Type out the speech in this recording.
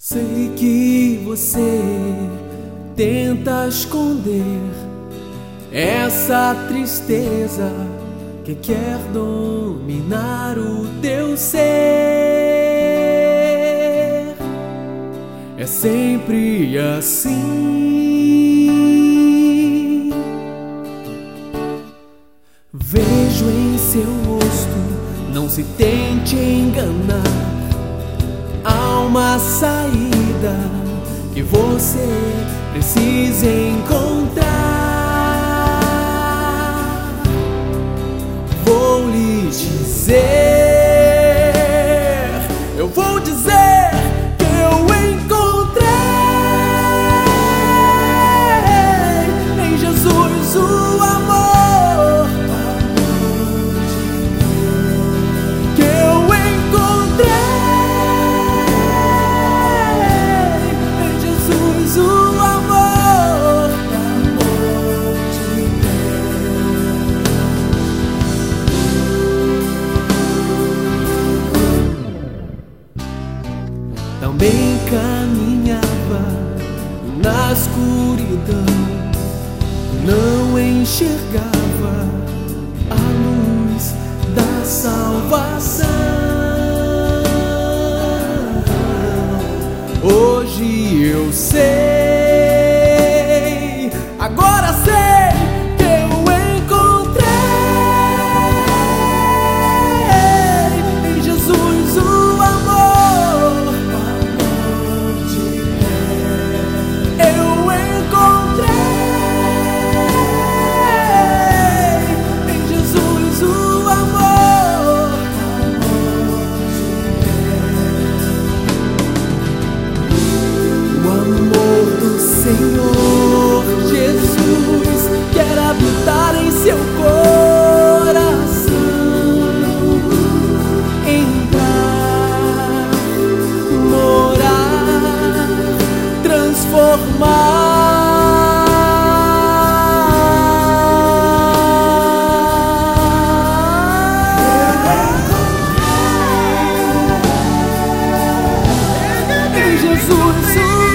Sei que você tenta esconder essa tristeza que quer dominar o teu ser. É sempre assim. Vejo em seu rosto, não se tente enganar. Há uma saída que você precisa encontrar. Vou lhe dizer, eu vou dizer que eu encontrei em Jesus o amor. Que eu encontrei em Jesus o amor de Deus. Também caminhava na escuridão, não enxergava a luz da salvação. Hoje eu sei, agora sei que eu encontrei em Jesus o amor de Deus. Eu encontrei em Jesus o amor de Deus. O amor do Senhor Jesus quer habitar em seu coração, entrar, morar, transformar. Em Jesus